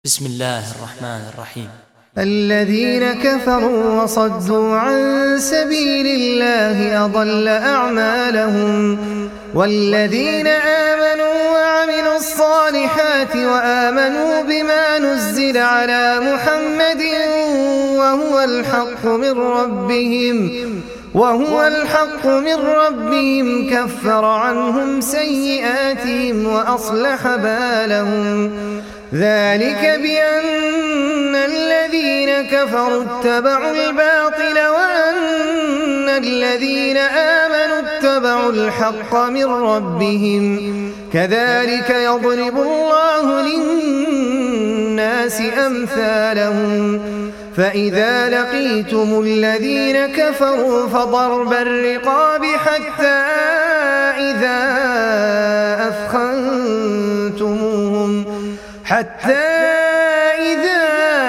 بسم الله الرحمن الرحيم. الذين كفروا وصدوا عن سبيل الله أضل أعمالهم والذين آمنوا وعملوا الصالحات وآمنوا بما نزل على محمد وهو الحق من ربهم كفر عنهم سيئاتهم وأصلح بالهم ذلك بأن الذين كفروا اتبعوا الباطل وأن الذين آمنوا اتبعوا الحق من ربهم كذلك يضرب الله للناس أمثالهم فإذا لقيتم الذين كفروا فضرب الرقاب حتى إذا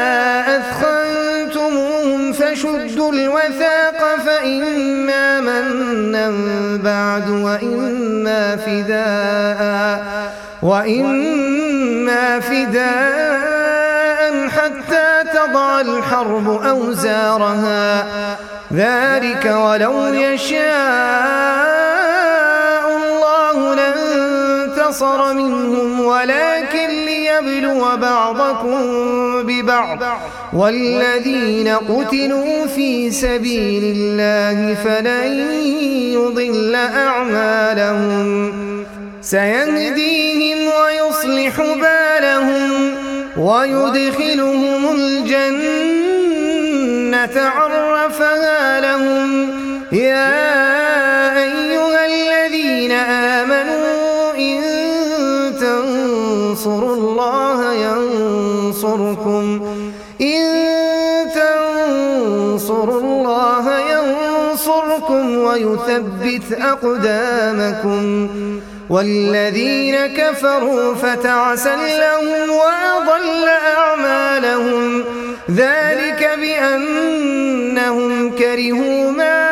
أثخنتموهم فشدوا الوثاق فإما منا بعد وإما فداء حتى تضع الحرب أوزارها ذلك ولو يشاء الله لانتصر منهم ولكن ليبلو بعضكم ببعض والذين قتلوا في سبيل الله فلن يضل أعمالهم سيهديهم ويصلح بالهم ويدخلهم الجنة عرفها لهم يا أيها الذين آمنوا إن تنصروا الله ينصركم ويثبت أقدامكم والذين كفروا فتعسا لهم وأضل أعمالهم ذلك بأنهم كرهوا ما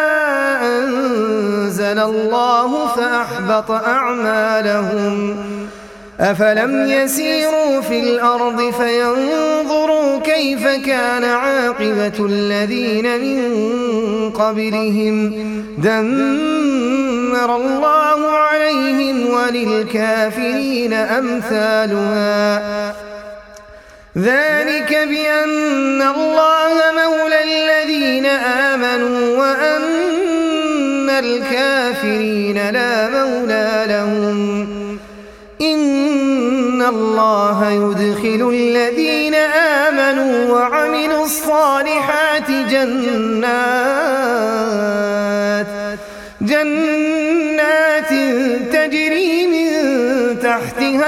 أنزل الله فأحبط أعمالهم أفلم يسيروا في الأرض فينظروا كيف كان عاقبة الذين من قبلهم دمر الله عليهم وللكافرين أمثالها ذلك بأن الله مولى الذين آمنوا وأن الكافرين لا مولى لهم إن الله يدخل الذين آمنوا وعملوا الصالحات جنات تجري من تحتها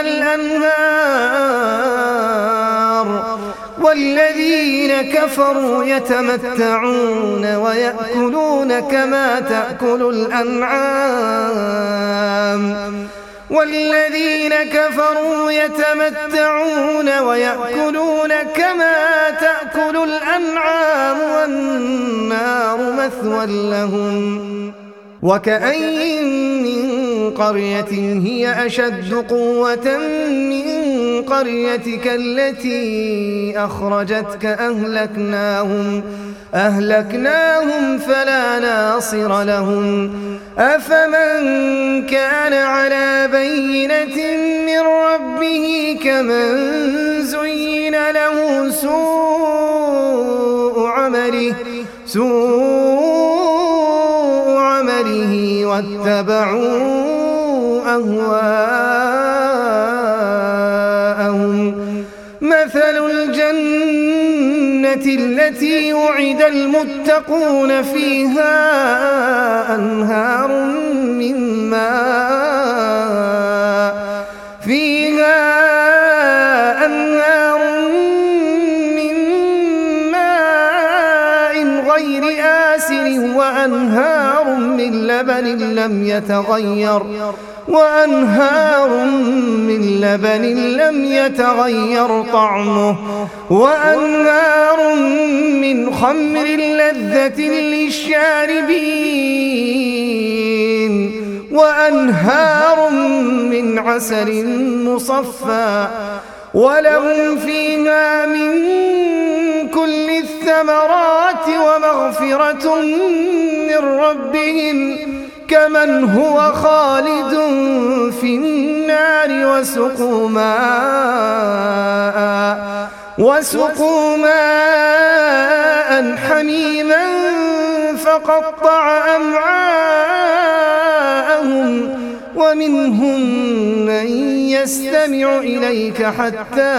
الأنهار والذين كفروا يتمتعون ويأكلون كما تأكل الأنعام والنار مثوى لهم وكأين من قرية هي أشد قوة من قريتك التي أخرجتك أهلكناهم فلا ناصر لهم أفمن كان على بينة من ربه كمن زين له سوء عمله واتبعوا أهواءهم مثل الجنة التي وعد المتقون فيها أنهار من ماء غير آسن وأنهار من لبن لم يتغير طعمه وأنهار من خمر لذة للشاربين وأنهار من عسل مصفى ولهم فيها من كل الثمرات ومغفرة من ربهم كمن هو خالد في النار وسقوا ماء حميما فقطع أمعاءهم وممنهم من يستمع إليك حتى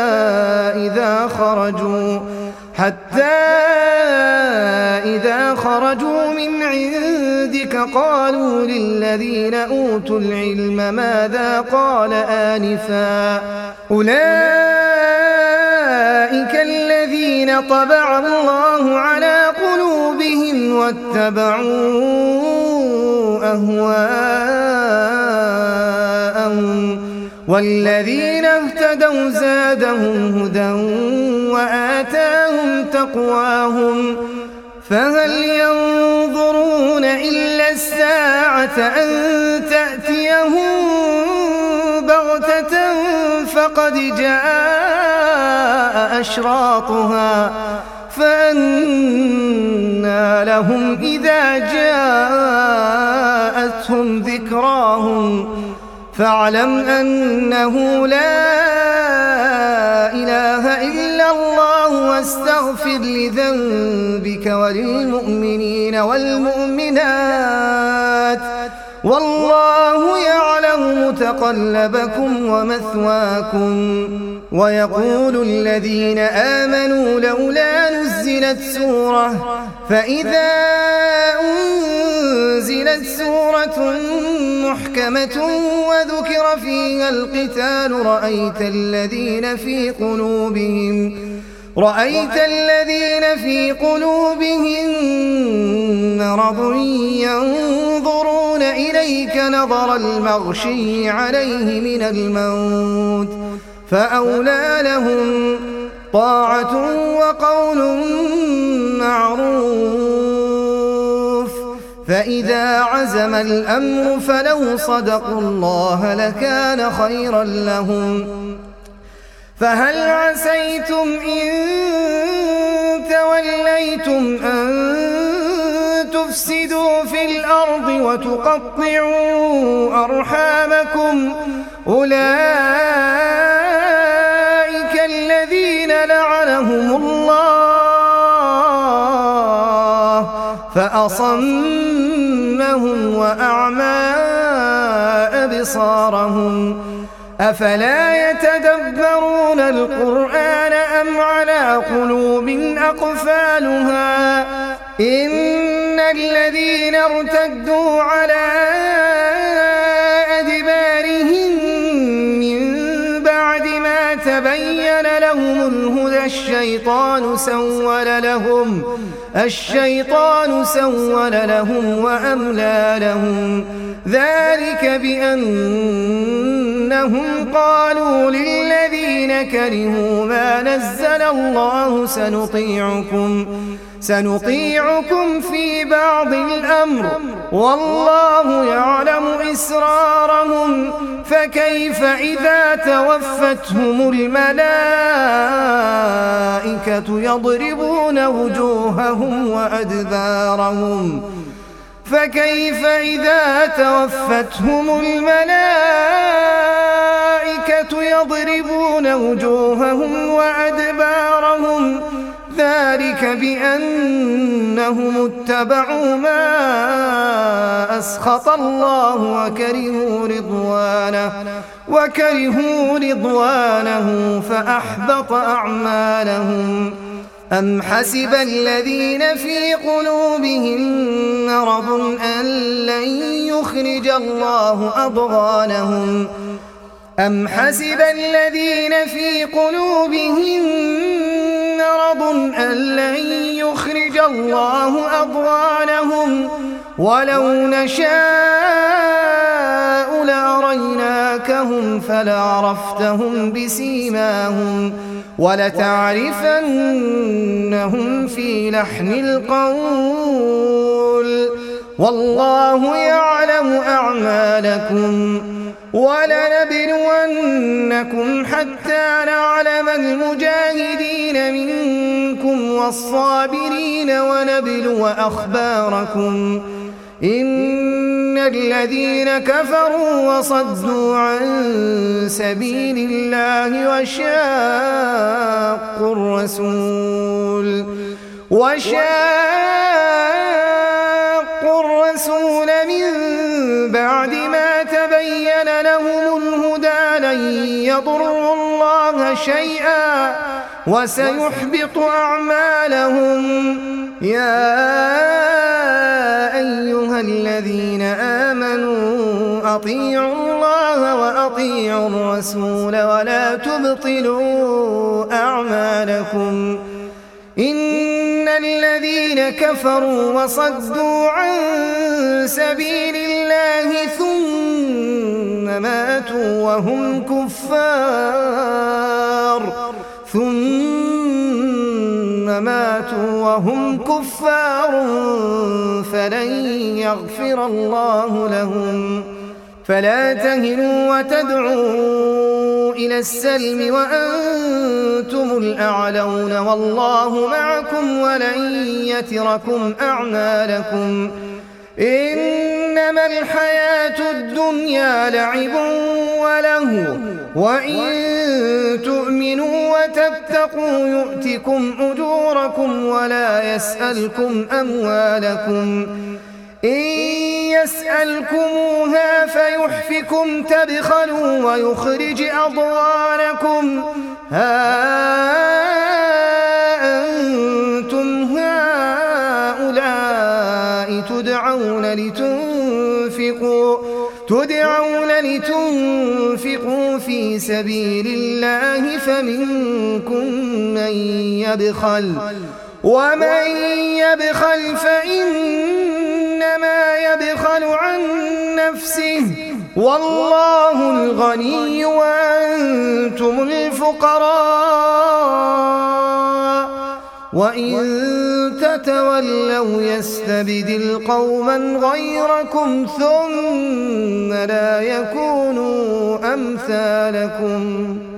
إذا خرجوا من عندك قالوا للذين أوتوا العلم ماذا قال آنفا أولئك الذين طبع الله على قلوبهم واتبعوا أهواءهم والذين اهتدوا زادهم هدى وآتاهم تقواهم فهل ينظرون إلا الساعة أن تأتيهم بغتة فقد جاء أشراطها فأنى لهم إذا جاءتهم ذكراهم فاعلم أنه لا إله إلا الله واستغفر لذنبك وللمؤمنين والمؤمنات والله يعلم متقلبكم ومثواكم ويقول الذين آمنوا لولا نزلت سورة فإذا أنزلت سورة محكمة وذكر فيها القتال رأيت الذين في قلوبهم مرض ينظرون إليك نظر المغشي عليه من الموت فأولى لهم طاعة وقول معروف فإذا عزم الأمر فلو صدقوا الله لكان خيرا لهم فهل عسيتم إن توليتم أن تفسدوا في الأرض وتقطعوا أرحامكم أولئك الذين لعنهم الله فأصمهم وأعمى أبصارهم أفلا يتدبرون القرآن أم على قلوب أقفالها إن الذين ارتدوا على أدبارهم من بعد ما تبين لهم الهدى الشيطان سول لهم وأملى لهم ذلك بأنهم قالوا للذين كرهوا ما نزل الله سنطيعكم في بعض الأمر والله يعلم إسرارهم فكيف إذا توفتهم الملائكة يضربون وجوههم وأدبارهم ذلك بأنهم اتبعوا ما أسخط الله وكرهوا رضوانه فأحبط أعمالهم أم حسب الذين في قلوبهم مرض أن لن يخرج الله أضغانهم ولو نشاء لأريناكهم فلعرفتهم بسيماهم ولتعرفنهم في لحن القول والله يعلم أعمالكم ولنبلونكم حتى نعلم المجاهدين منكم والصابرين ونبلو أخباركم إن الذين كفروا وصدوا عن سبيل الله وشاقوا الرسول من بعد ما تبين لهم الهدى لن يضروا الله شيئا وسيحبط أعمالهم. يا أيها الذين آمنوا أطيعوا الله وأطيعوا الرسول ولا تبطلوا أعمالكم إن الذين كفروا وصدوا عن سبيل الله ثم ماتوا وهم كفار فلن يغفر الله لهم. فلا تهنوا وتدعوا إلى السلم وأنتم الأعلون والله معكم ولن يتركم أعمالكم إنما الحياة الدنيا لعب وله وإن تؤمنوا وتتقوا يؤتكم أجوركم ولا يسألكم أموالكم إن يسألكموها فيحفكم تبخلوا ويخرج أضغانكم ها أنتم هؤلاء تدعون لتنفقوا في سبيل الله فمنكم من يبخل ومن يبخل فإنما يبخل عن نفسه والله الغني وأنتم الفقراء وإن تتولوا يستبدل قوما غيركم ثم لا يكونوا أمثالكم.